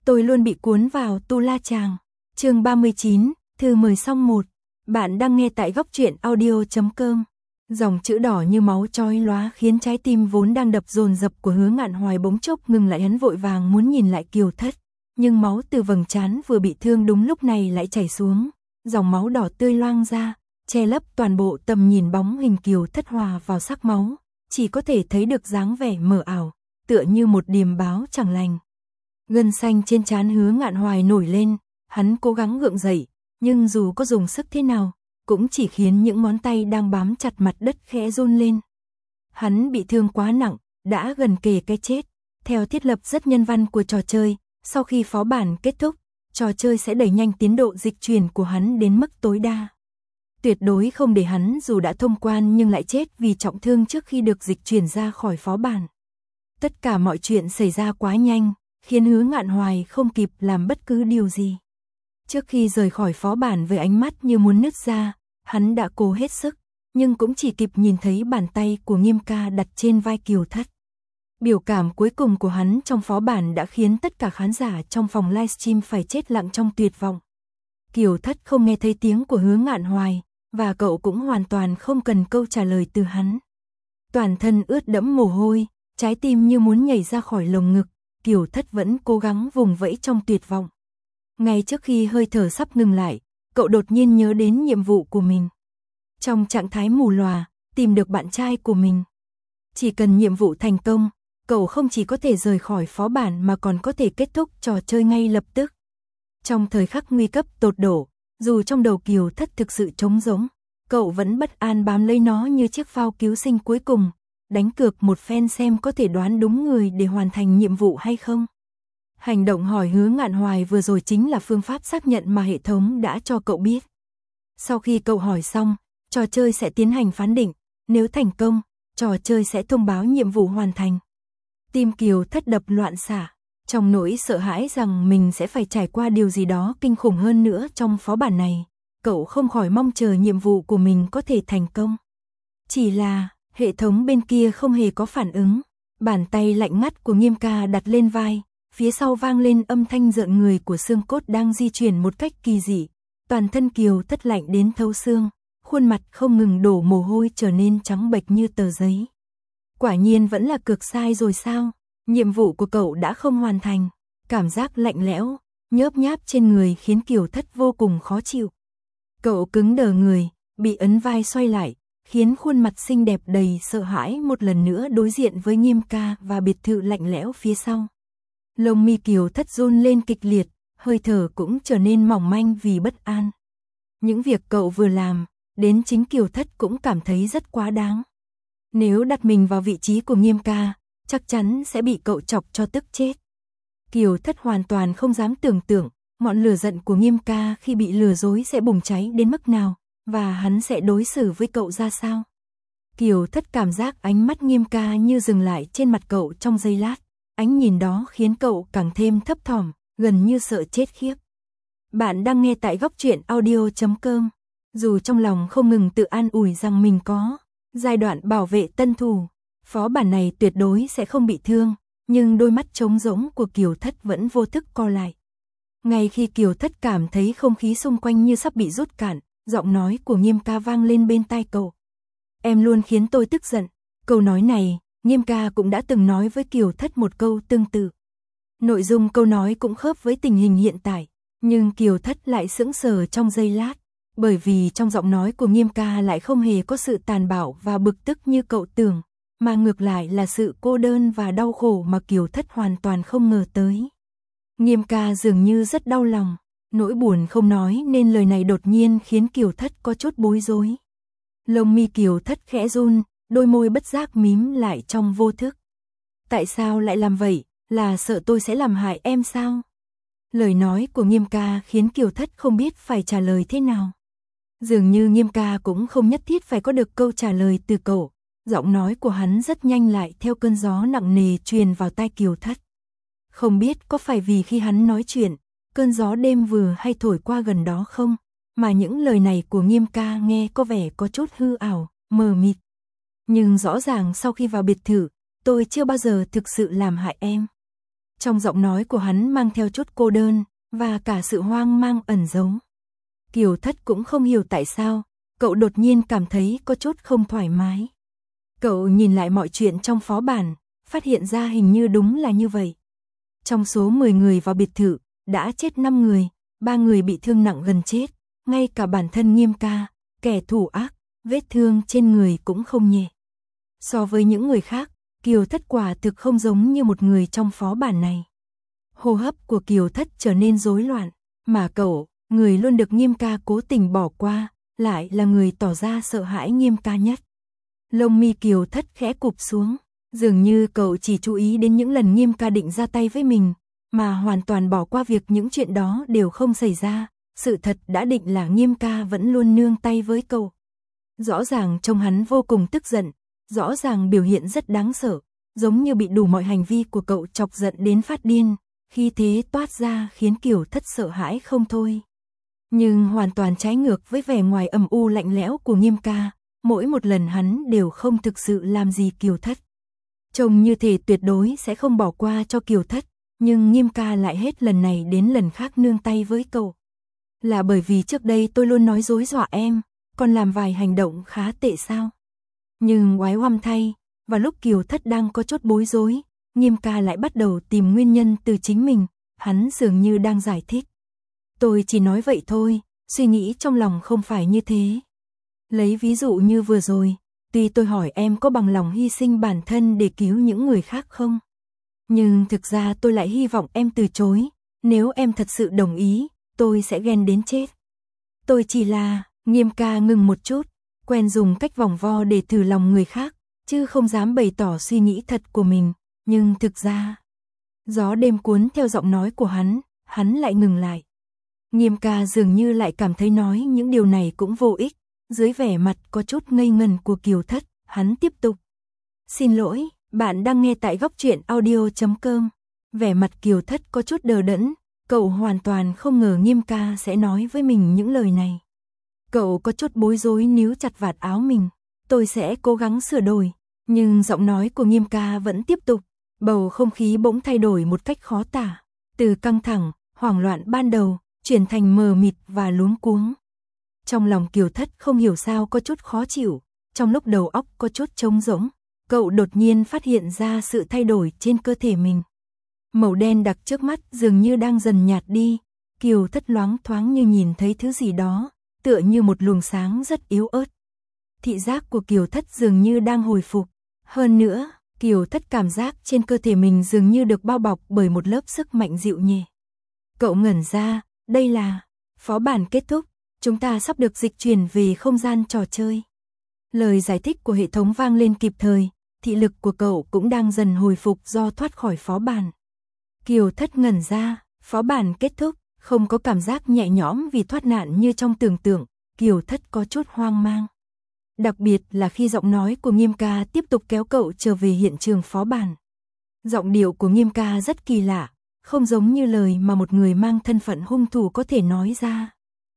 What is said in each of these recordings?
Tôi luôn bị cuốn vào Tu La Chàng. Chương 39, thư mời xong 1. Bạn đang nghe tại góc truyện audio.com. Dòng chữ đỏ như máu chói lóa khiến trái tim vốn đang đập dồn dập của Hứa Ngạn Hoài bỗng chốc ngừng lại, hắn vội vàng muốn nhìn lại Kiều Thất, nhưng máu từ vầng trán vừa bị thương đúng lúc này lại chảy xuống, dòng máu đỏ tươi loang ra, che lấp toàn bộ tầm nhìn, bóng hình Kiều Thất hòa vào sắc máu, chỉ có thể thấy được dáng vẻ mờ ảo, tựa như một điềm báo chẳng lành. Gân xanh trên trán Hứa Ngạn Hoài nổi lên, hắn cố gắng gượng dậy, nhưng dù có dùng sức thế nào, cũng chỉ khiến những ngón tay đang bám chặt mặt đất khẽ run lên. Hắn bị thương quá nặng, đã gần kề cái chết. Theo thiết lập rất nhân văn của trò chơi, sau khi phó bản kết thúc, trò chơi sẽ đẩy nhanh tiến độ dịch chuyển của hắn đến mức tối đa. Tuyệt đối không để hắn dù đã thông quan nhưng lại chết vì trọng thương trước khi được dịch chuyển ra khỏi phó bản. Tất cả mọi chuyện xảy ra quá nhanh, khiến Hứa Ngạn Hoài không kịp làm bất cứ điều gì. Trước khi rời khỏi phó bản với ánh mắt như muốn nứt ra, hắn đã cố hết sức, nhưng cũng chỉ kịp nhìn thấy bàn tay của Nghiêm Ca đặt trên vai Kiều Thất. Biểu cảm cuối cùng của hắn trong phó bản đã khiến tất cả khán giả trong phòng livestream phải chết lặng trong tuyệt vọng. Kiều Thất không nghe thấy tiếng của Hứa Ngạn Hoài, và cậu cũng hoàn toàn không cần câu trả lời từ hắn. Toàn thân ướt đẫm mồ hôi, trái tim như muốn nhảy ra khỏi lồng ngực, Kiều Thất vẫn cố gắng vùng vẫy trong tuyệt vọng. Ngay trước khi hơi thở sắp ngừng lại, cậu đột nhiên nhớ đến nhiệm vụ của mình. Trong trạng thái mù lòa, tìm được bạn trai của mình. Chỉ cần nhiệm vụ thành công, cậu không chỉ có thể rời khỏi phó bản mà còn có thể kết thúc trò chơi ngay lập tức. Trong thời khắc nguy cấp tột độ, dù trong đầu Kiều Thất thực sự trống rỗng, cậu vẫn bất an bám lấy nó như chiếc phao cứu sinh cuối cùng, đánh cược một phen xem có thể đoán đúng người để hoàn thành nhiệm vụ hay không. Hành động hỏi Hứa Ngạn Hoài vừa rồi chính là phương pháp xác nhận mà hệ thống đã cho cậu biết. Sau khi cậu hỏi xong, trò chơi sẽ tiến hành phán định, nếu thành công, trò chơi sẽ thông báo nhiệm vụ hoàn thành. Tim Kiều Thất đập loạn xạ, trong nỗi sợ hãi rằng mình sẽ phải trải qua điều gì đó kinh khủng hơn nữa trong phó bản này, cậu không khỏi mong chờ nhiệm vụ của mình có thể thành công. Chỉ là, hệ thống bên kia không hề có phản ứng, bàn tay lạnh ngắt của Nghiêm Ca đặt lên vai, phía sau vang lên âm thanh rợn người của xương cốt đang di chuyển một cách kỳ dị, toàn thân Kiều Thất lạnh đến thấu xương, khuôn mặt không ngừng đổ mồ hôi trở nên trắng bệch như tờ giấy. Quả nhiên vẫn là cược sai rồi sao? Nhiệm vụ của cậu đã không hoàn thành. Cảm giác lạnh lẽo, nhớp nháp trên người khiến Kiều Thất vô cùng khó chịu. Cậu cứng đờ người, bị ấn vai xoay lại, khiến khuôn mặt xinh đẹp đầy sợ hãi một lần nữa đối diện với Nghiêm Ca và biệt thự lạnh lẽo phía sau. Lông mi Kiều Thất run lên kịch liệt, hơi thở cũng trở nên mỏng manh vì bất an. Những việc cậu vừa làm, đến chính Kiều Thất cũng cảm thấy rất quá đáng. Nếu đặt mình vào vị trí của Nghiêm Ca, chắc chắn sẽ bị cậu chọc cho tức chết. Kiều Thất hoàn toàn không dám tưởng tượng, ngọn lửa giận của Nghiêm Ca khi bị lừa dối sẽ bùng cháy đến mức nào, và hắn sẽ đối xử với cậu ra sao. Kiều Thất cảm giác ánh mắt Nghiêm Ca như dừng lại trên mặt cậu trong giây lát, ánh nhìn đó khiến cậu càng thêm thấp thỏm, gần như sợ chết khiếp. Bạn đang nghe tại góc truyện audio.com. Dù trong lòng không ngừng tự an ủi rằng mình có giai đoạn bảo vệ tân thủ, phó bản này tuyệt đối sẽ không bị thương, nhưng đôi mắt trống rỗng của Kiều Thất vẫn vô thức co lại. Ngay khi Kiều Thất cảm thấy không khí xung quanh như sắp bị rút cạn, giọng nói của Nghiêm Ca vang lên bên tai cậu. Em luôn khiến tôi tức giận. Câu nói này, Nghiêm Ca cũng đã từng nói với Kiều Thất một câu tương tự. Nội dung câu nói cũng khớp với tình hình hiện tại, nhưng Kiều Thất lại sững sờ trong giây lát, bởi vì trong giọng nói của Nghiêm Ca lại không hề có sự tàn bạo và bực tức như cậu tưởng, mà ngược lại là sự cô đơn và đau khổ mà Kiều Thất hoàn toàn không ngờ tới. Nghiêm Ca dường như rất đau lòng, nỗi buồn không nói nên lời này đột nhiên khiến Kiều Thất có chút bối rối. Lông mi Kiều Thất khẽ run, đôi môi bất giác mím lại trong vô thức. Tại sao lại làm vậy, là sợ tôi sẽ làm hại em sao? Lời nói của Nghiêm Ca khiến Kiều Thất không biết phải trả lời thế nào. Dường như Nghiêm Ca cũng không nhất thiết phải có được câu trả lời từ cậu, giọng nói của hắn rất nhanh lại theo cơn gió nặng nề truyền vào tai Kiều Thất. Không biết có phải vì khi hắn nói chuyện, cơn gió đêm vừa hay thổi qua gần đó không, mà những lời này của Nghiêm Ca nghe có vẻ có chút hư ảo, mờ mịt. Nhưng rõ ràng sau khi vào biệt thự, tôi chưa bao giờ thực sự làm hại em. Trong giọng nói của hắn mang theo chút cô đơn, và cả sự hoang mang ẩn giấu. Kiều Thất cũng không hiểu tại sao, cậu đột nhiên cảm thấy có chút không thoải mái. Cậu nhìn lại mọi chuyện trong phó bản, phát hiện ra hình như đúng là như vậy. Trong số 10 người vào biệt thự, đã chết 5 người, 3 người bị thương nặng gần chết, ngay cả bản thân Nghiêm Ca, kẻ thủ ác, vết thương trên người cũng không nhẹ. So với những người khác, Kiều Thất quả thực không giống như một người trong phó bản này. Hô hấp của Kiều Thất trở nên rối loạn, mà cậu, người luôn được Nghiêm Ca cố tình bỏ qua, lại là người tỏ ra sợ hãi Nghiêm Ca nhất. Lông mi Kiều Thất khẽ cụp xuống, dường như cậu chỉ chú ý đến những lần Nghiêm Ca định ra tay với mình, mà hoàn toàn bỏ qua việc những chuyện đó đều không xảy ra. Sự thật đã định là Nghiêm Ca vẫn luôn nương tay với cậu. Rõ ràng trông hắn vô cùng tức giận, rõ ràng biểu hiện rất đáng sợ, giống như bị đủ mọi hành vi của cậu chọc giận đến phát điên, khi thế toát ra khiến Kiều Thất sợ hãi không thôi. Nhưng hoàn toàn trái ngược với vẻ ngoài âm u lạnh lẽo của Nghiêm Ca, mỗi một lần hắn đều không thực sự làm gì Kiều Thất. Trông như thể tuyệt đối sẽ không bỏ qua cho Kiều Thất, nhưng Nghiêm Ca lại hết lần này đến lần khác nương tay với cậu. Là bởi vì trước đây tôi luôn nói dối dọa em, còn làm vài hành động khá tệ sao? Nhưng oái oăm thay, vào lúc Kiều Thất đang có chút bối rối, Nghiêm Ca lại bắt đầu tìm nguyên nhân từ chính mình, hắn dường như đang giải thích. Tôi chỉ nói vậy thôi, suy nghĩ trong lòng không phải như thế. Lấy ví dụ như vừa rồi, tuy tôi hỏi em có bằng lòng hy sinh bản thân để cứu những người khác không? Nhưng thực ra tôi lại hy vọng em từ chối, nếu em thật sự đồng ý, tôi sẽ ghen đến chết. Tôi chỉ là, Nghiêm Ca ngừng một chút, quen dùng cách vòng vo để thử lòng người khác, chứ không dám bày tỏ suy nghĩ thật của mình, nhưng thực ra... Gió đêm cuốn theo giọng nói của hắn lại ngừng lại. Nghiêm Ca dường như lại cảm thấy nói những điều này cũng vô ích, dưới vẻ mặt có chút ngây ngần của Kiều Thất, hắn tiếp tục. Xin lỗi, bạn đang nghe tại gocchuyenaudio.com. Vẻ mặt Kiều Thất có chút đờ đẫn, cậu hoàn toàn không ngờ Nghiêm Ca sẽ nói với mình những lời này. Cậu có chút bối rối níu chặt vạt áo mình, tôi sẽ cố gắng sửa đổi, nhưng giọng nói của Nghiêm Ca vẫn tiếp tục, bầu không khí bỗng thay đổi một cách khó tả, từ căng thẳng, hoảng loạn ban đầu, chuyển thành mờ mịt và luống cuống. Trong lòng Kiều Thất không hiểu sao có chút khó chịu, trong lúc đầu óc có chút trống rỗng, cậu đột nhiên phát hiện ra sự thay đổi trên cơ thể mình. Màu đen đặc trước mắt dường như đang dần nhạt đi, Kiều Thất loáng thoáng như nhìn thấy thứ gì đó, tựa như một luồng sáng rất yếu ớt. Thị giác của Kiều Thất dường như đang hồi phục, hơn nữa, Kiều Thất cảm giác trên cơ thể mình dường như được bao bọc bởi một lớp sức mạnh dịu nhẹ. Cậu ngẩn ra, đây là phó bản kết thúc, chúng ta sắp được dịch chuyển về không gian trò chơi. Lời giải thích của hệ thống vang lên kịp thời, thị lực của cậu cũng đang dần hồi phục do thoát khỏi phó bản. Kiều Thất ngẩn ra, phó bản kết thúc, không có cảm giác nhẹ nhõm vì thoát nạn như trong tưởng tượng, Kiều Thất có chút hoang mang. Đặc biệt là khi giọng nói của Nghiêm Ca tiếp tục kéo cậu trở về hiện trường phó bản. Giọng điệu của Nghiêm Ca rất kỳ lạ, không giống như lời mà một người mang thân phận hung thủ có thể nói ra.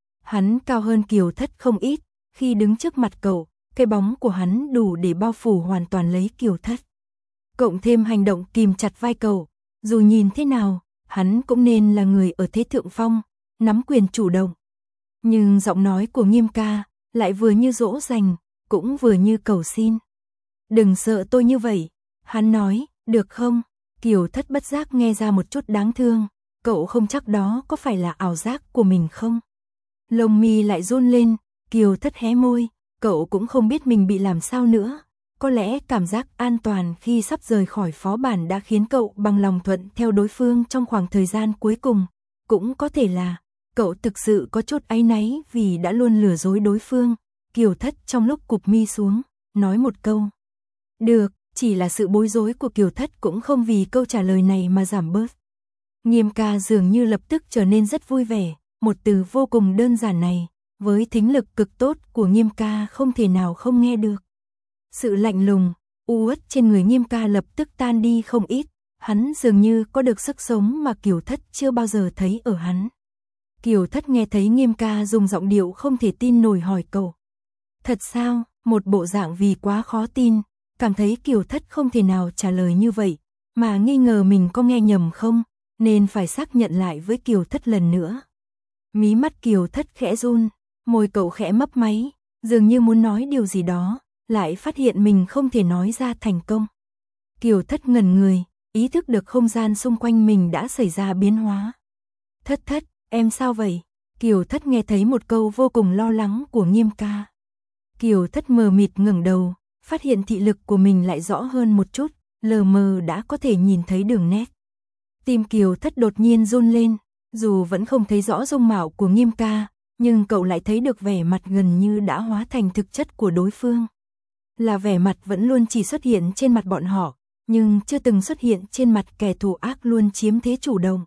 Hắn cao hơn Kiều Thất không ít, khi đứng trước mặt cậu, cái bóng của hắn đủ để bao phủ hoàn toàn lấy Kiều Thất. Cộng thêm hành động kìm chặt vai cậu, dù nhìn thế nào, hắn cũng nên là người ở thế thượng phong, nắm quyền chủ động. Nhưng giọng nói của Nghiêm Ca lại vừa như dỗ dành, cũng vừa như cầu xin. Đừng sợ tôi như vậy, hắn nói, được không? Kiều Thất bất giác nghe ra một chút đáng thương, cậu không chắc đó có phải là ảo giác của mình không? Lông mi lại run lên, Kiều Thất hé môi, cậu cũng không biết mình bị làm sao nữa. Có lẽ cảm giác an toàn khi sắp rời khỏi phó bản đã khiến cậu bằng lòng thuận theo đối phương trong khoảng thời gian cuối cùng. Cũng có thể là, cậu thực sự có chút áy náy vì đã luôn lừa dối đối phương. Kiều Thất trong lúc cụp mi xuống, nói một câu. Được, chỉ là sự bối rối của Kiều Thất cũng không vì câu trả lời này mà giảm bớt. Nghiêm Ca dường như lập tức trở nên rất vui vẻ, một từ vô cùng đơn giản này, với thính lực cực tốt của Nghiêm Ca không thể nào không nghe được. Sự lạnh lùng, u uất trên người Nghiêm Ca lập tức tan đi không ít, hắn dường như có được sức sống mà Kiều Thất chưa bao giờ thấy ở hắn. Kiều Thất nghe thấy Nghiêm Ca dùng giọng điệu không thể tin nổi hỏi cậu. Thật sao? Một bộ dạng vì quá khó tin, cảm thấy Kiều Thất không thể nào trả lời như vậy, mà nghi ngờ mình có nghe nhầm không, nên phải xác nhận lại với Kiều Thất lần nữa. Mí mắt Kiều Thất khẽ run, môi cậu khẽ mấp máy, dường như muốn nói điều gì đó, lại phát hiện mình không thể nói ra thành công. Kiều Thất ngẩn người, ý thức được không gian xung quanh mình đã xảy ra biến hóa. Thất Thất, em sao vậy? Kiều Thất nghe thấy một câu vô cùng lo lắng của Nghiêm ca. Kiều Thất mờ mịt ngẩng đầu, phát hiện thị lực của mình lại rõ hơn một chút, lờ mờ đã có thể nhìn thấy đường nét. Tim Kiều Thất đột nhiên run lên, dù vẫn không thấy rõ dung mạo của Nghiêm ca, nhưng cậu lại thấy được vẻ mặt gần như đã hóa thành thực chất của đối phương. Là vẻ mặt vẫn luôn chỉ xuất hiện trên mặt bọn họ, nhưng chưa từng xuất hiện trên mặt kẻ thù ác luôn chiếm thế chủ động.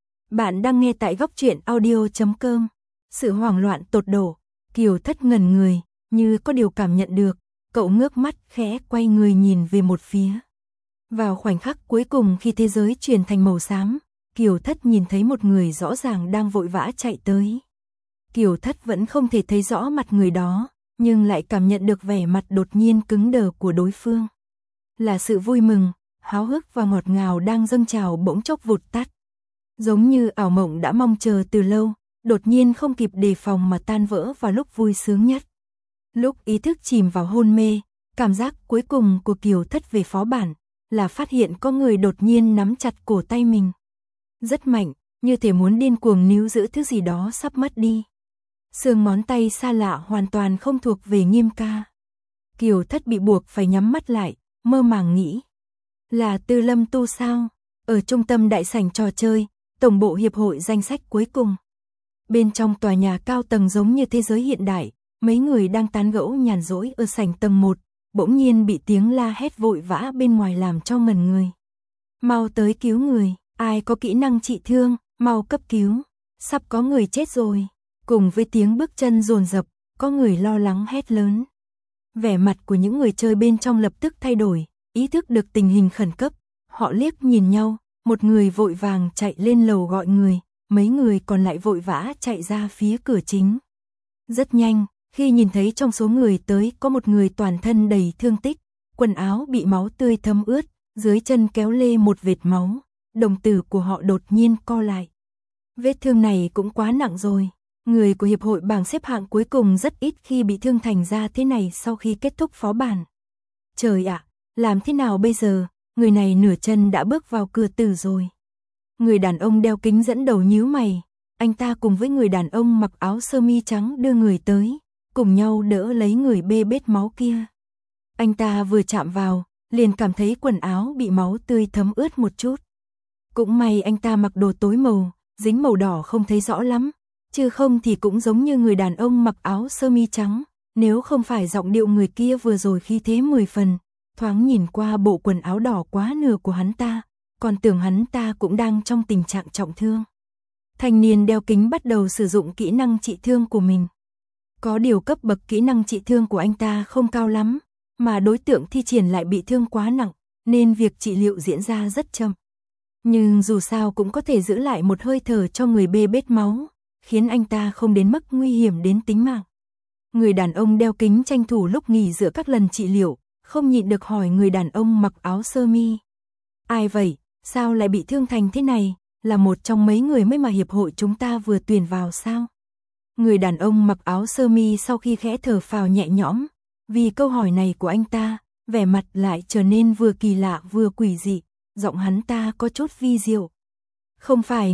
Bạn đang nghe tại góc truyện audio.com. Sự hoảng loạn tột độ, Kiều Thất ngẩn người, như có điều cảm nhận được, cậu ngước mắt khẽ quay người nhìn về một phía. Vào khoảnh khắc cuối cùng khi thế giới chuyển thành màu xám, Kiều Thất nhìn thấy một người rõ ràng đang vội vã chạy tới. Kiều Thất vẫn không thể thấy rõ mặt người đó, nhưng lại cảm nhận được vẻ mặt đột nhiên cứng đờ của đối phương. Là sự vui mừng, háo hức và ngọt ngào đang dâng trào bỗng chốc vụt tắt. Giống như ảo mộng đã mong chờ từ lâu, đột nhiên không kịp đề phòng mà tan vỡ vào lúc vui sướng nhất. Lúc ý thức chìm vào hôn mê, cảm giác cuối cùng của Kiều Thất về phó bản là phát hiện có người đột nhiên nắm chặt cổ tay mình. Rất mạnh, như thể muốn điên cuồng níu giữ thứ gì đó sắp mất đi. Xương ngón tay xa lạ hoàn toàn không thuộc về Nghiêm ca. Kiều Thất bị buộc phải nhắm mắt lại, mơ màng nghĩ. Là Tư Lâm Tu sao? Ở trung tâm đại sảnh trò chơi, tổng bộ hiệp hội danh sách cuối cùng. Bên trong tòa nhà cao tầng giống như thế giới hiện đại, mấy người đang tán gẫu nhàn rỗi ở sảnh tầng 1, bỗng nhiên bị tiếng la hét vội vã bên ngoài làm cho ngẩn người. Mau tới cứu người, ai có kỹ năng trị thương, mau cấp cứu, sắp có người chết rồi. Cùng với tiếng bước chân dồn dập, có người lo lắng hét lớn. Vẻ mặt của những người chơi bên trong lập tức thay đổi, ý thức được tình hình khẩn cấp, họ liếc nhìn nhau, một người vội vàng chạy lên lầu gọi người, mấy người còn lại vội vã chạy ra phía cửa chính. Rất nhanh, khi nhìn thấy trong số người tới có một người toàn thân đầy thương tích, quần áo bị máu tươi thấm ướt, dưới chân kéo lê một vệt máu, đồng tử của họ đột nhiên co lại. Vết thương này cũng quá nặng rồi. Người của hiệp hội bảng xếp hạng cuối cùng rất ít khi bị thương thành ra thế này sau khi kết thúc phó bản. Trời ạ, làm thế nào bây giờ, người này nửa chân đã bước vào cửa tử rồi. Người đàn ông đeo kính dẫn đầu nhíu mày, anh ta cùng với người đàn ông mặc áo sơ mi trắng đưa người tới, cùng nhau đỡ lấy người bê bết máu kia. Anh ta vừa chạm vào, liền cảm thấy quần áo bị máu tươi thấm ướt một chút. Cũng may anh ta mặc đồ tối màu, dính màu đỏ không thấy rõ lắm. Chứ không thì cũng giống như người đàn ông mặc áo sơ mi trắng, nếu không phải giọng điệu người kia vừa rồi khí thế 10 phần, thoáng nhìn qua bộ quần áo đỏ quá nửa của hắn ta, còn tưởng hắn ta cũng đang trong tình trạng trọng thương. Thanh niên đeo kính bắt đầu sử dụng kỹ năng trị thương của mình. Có điều cấp bậc kỹ năng trị thương của anh ta không cao lắm, mà đối tượng thi triển lại bị thương quá nặng, nên việc trị liệu diễn ra rất chậm. Nhưng dù sao cũng có thể giữ lại một hơi thở cho người bê bết máu, khiến anh ta không đến mức nguy hiểm đến tính mạng. Người đàn ông đeo kính tranh thủ lúc nghỉ giữa các lần trị liệu, không nhịn được hỏi người đàn ông mặc áo sơ mi. Ai vậy, sao lại bị thương thành thế này, là một trong mấy người mới mà hiệp hội chúng ta vừa tuyển vào sao? Người đàn ông mặc áo sơ mi sau khi khẽ thở phào nhẹ nhõm, vì câu hỏi này của anh ta, vẻ mặt lại trở nên vừa kỳ lạ vừa quỷ dị, giọng hắn ta có chút vi diệu. Không phải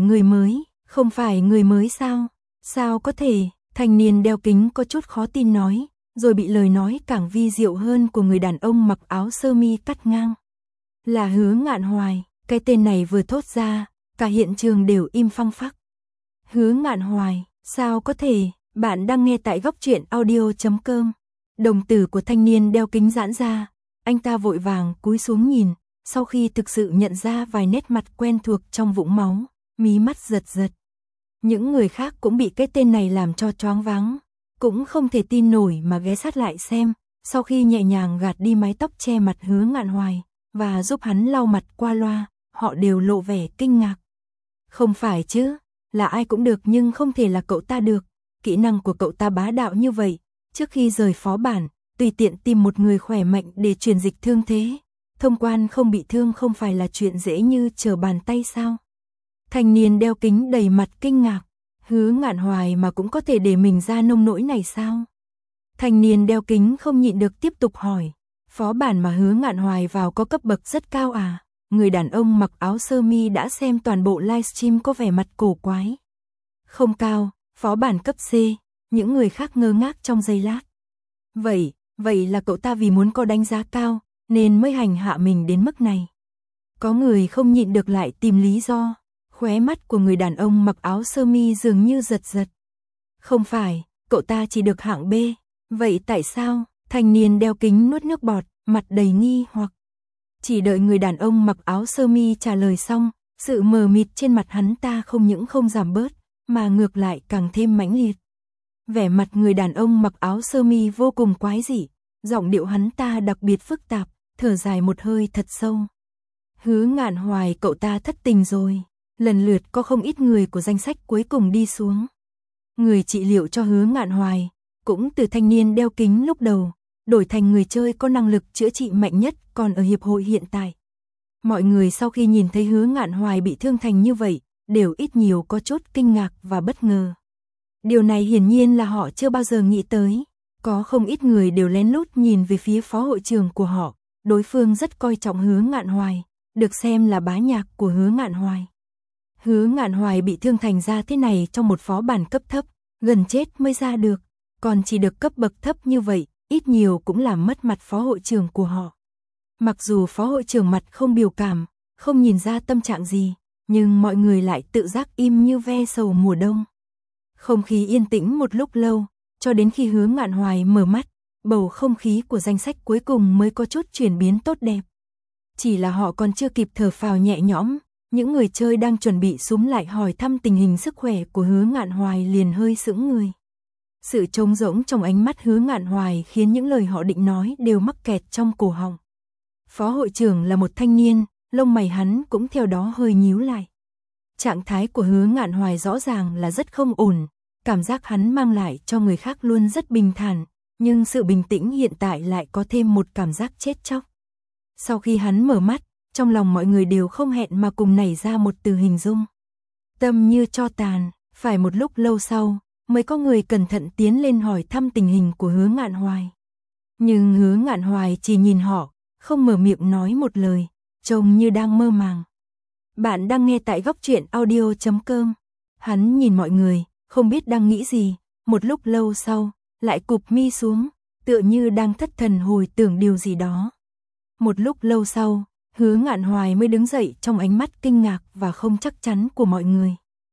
người mới sao? Sao có thể? Thanh niên đeo kính có chút khó tin nói, rồi bị lời nói càng vi diệu hơn của người đàn ông mặc áo sơ mi cắt ngang. Là Hứa Ngạn Hoài, cái tên này vừa thốt ra, cả hiện trường đều im phăng phắc. Hứa Ngạn Hoài, sao có thể? Bạn đang nghe tại góc truyện audio.com. Đồng tử của thanh niên đeo kính giãn ra, anh ta vội vàng cúi xuống nhìn, sau khi thực sự nhận ra vài nét mặt quen thuộc trong vũng máu, mí mắt giật giật. Những người khác cũng bị cái tên này làm cho choáng váng, cũng không thể tin nổi mà ghé sát lại xem, sau khi nhẹ nhàng gạt đi mái tóc che mặt Hứa Ngạn Hoài, và giúp hắn lau mặt qua loa, họ đều lộ vẻ kinh ngạc. Không phải chứ, là ai cũng được nhưng không thể là cậu ta được, kỹ năng của cậu ta bá đạo như vậy, trước khi rời phó bản, tùy tiện tìm một người khỏe mạnh để truyền dịch thương thế, thông quan không bị thương không phải là chuyện dễ như trở bàn tay sao? Thanh niên đeo kính đầy mặt kinh ngạc, Hứa Ngạn Hoài mà cũng có thể để mình ra nông nỗi này sao? Thanh niên đeo kính không nhịn được tiếp tục hỏi, phó bản mà Hứa Ngạn Hoài vào có cấp bậc rất cao à? Người đàn ông mặc áo sơ mi đã xem toàn bộ livestream có vẻ mặt cổ quái. Không cao, phó bản cấp C, những người khác ngơ ngác trong giây lát. Vậy là cậu ta vì muốn có đánh giá cao, nên mới hành hạ mình đến mức này. Có người không nhịn được lại tìm lý do, khóe mắt của người đàn ông mặc áo sơ mi dường như giật giật. Không phải, cậu ta chỉ được hạng B, vậy tại sao? Thanh niên đeo kính nuốt nước bọt, mặt đầy nghi hoặc. Chỉ đợi người đàn ông mặc áo sơ mi trả lời xong, sự mờ mịt trên mặt hắn ta không những không giảm bớt, mà ngược lại càng thêm mãnh liệt. Vẻ mặt người đàn ông mặc áo sơ mi vô cùng quái dị, giọng điệu hắn ta đặc biệt phức tạp, thở dài một hơi thật sâu. Hứa Ngạn Hoài, cậu ta thất tình rồi. Lần lượt có không ít người của danh sách cuối cùng đi xuống. Người trị liệu cho Hứa Ngạn Hoài, cũng từ thanh niên đeo kính lúc đầu, đổi thành người chơi có năng lực chữa trị mạnh nhất còn ở hiệp hội hiện tại. Mọi người sau khi nhìn thấy Hứa Ngạn Hoài bị thương thành như vậy, đều ít nhiều có chút kinh ngạc và bất ngờ. Điều này hiển nhiên là họ chưa bao giờ nghĩ tới. Có không ít người đều lén lút nhìn về phía phó hội trưởng của họ, đối phương rất coi trọng Hứa Ngạn Hoài, được xem là bá nhạc của Hứa Ngạn Hoài. Hứa Ngạn Hoài bị thương thành ra thế này trong một phó bản cấp thấp, gần chết mới ra được, còn chỉ được cấp bậc thấp như vậy, ít nhiều cũng làm mất mặt phó hội trưởng của họ. Mặc dù phó hội trưởng mặt không biểu cảm, không nhìn ra tâm trạng gì, nhưng mọi người lại tự giác im như ve sầu mùa đông. Không khí yên tĩnh một lúc lâu, cho đến khi Hứa Ngạn Hoài mở mắt, bầu không khí của danh sách cuối cùng mới có chút chuyển biến tốt đẹp. Chỉ là họ còn chưa kịp thở phào nhẹ nhõm, những người chơi đang chuẩn bị xúm lại hỏi thăm tình hình sức khỏe của Hứa Ngạn Hoài liền hơi sững người. Sự trống rỗng trong ánh mắt Hứa Ngạn Hoài khiến những lời họ định nói đều mắc kẹt trong cổ họng. Phó hội trưởng là một thanh niên, lông mày hắn cũng theo đó hơi nhíu lại. Trạng thái của Hứa Ngạn Hoài rõ ràng là rất không ổn, cảm giác hắn mang lại cho người khác luôn rất bình thản, nhưng sự bình tĩnh hiện tại lại có thêm một cảm giác chết chóc. Sau khi hắn mở mắt, trong lòng mọi người đều không hẹn mà cùng nảy ra một từ hình dung. Tâm như tro tàn, phải một lúc lâu sau, mới có người cẩn thận tiến lên hỏi thăm tình hình của Hứa Ngạn Hoài. Nhưng Hứa Ngạn Hoài chỉ nhìn họ, không mở miệng nói một lời, trông như đang mơ màng. Bạn đang nghe tại góc truyện audio.com. Hắn nhìn mọi người, không biết đang nghĩ gì, một lúc lâu sau, lại cụp mi xuống, tựa như đang thất thần hồi tưởng điều gì đó. Một lúc lâu sau, Hứa Ngạn Hoài mới đứng dậy trong ánh mắt kinh ngạc và không chắc chắn của mọi người.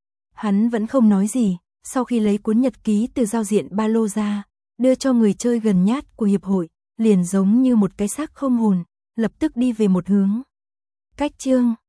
Hắn vẫn không nói gì, sau khi lấy cuốn nhật ký từ giao diện ba lô ra, đưa cho người chơi gần nhát của hiệp hội, liền giống như một cái xác không hồn, lập tức đi về một hướng. Cách chương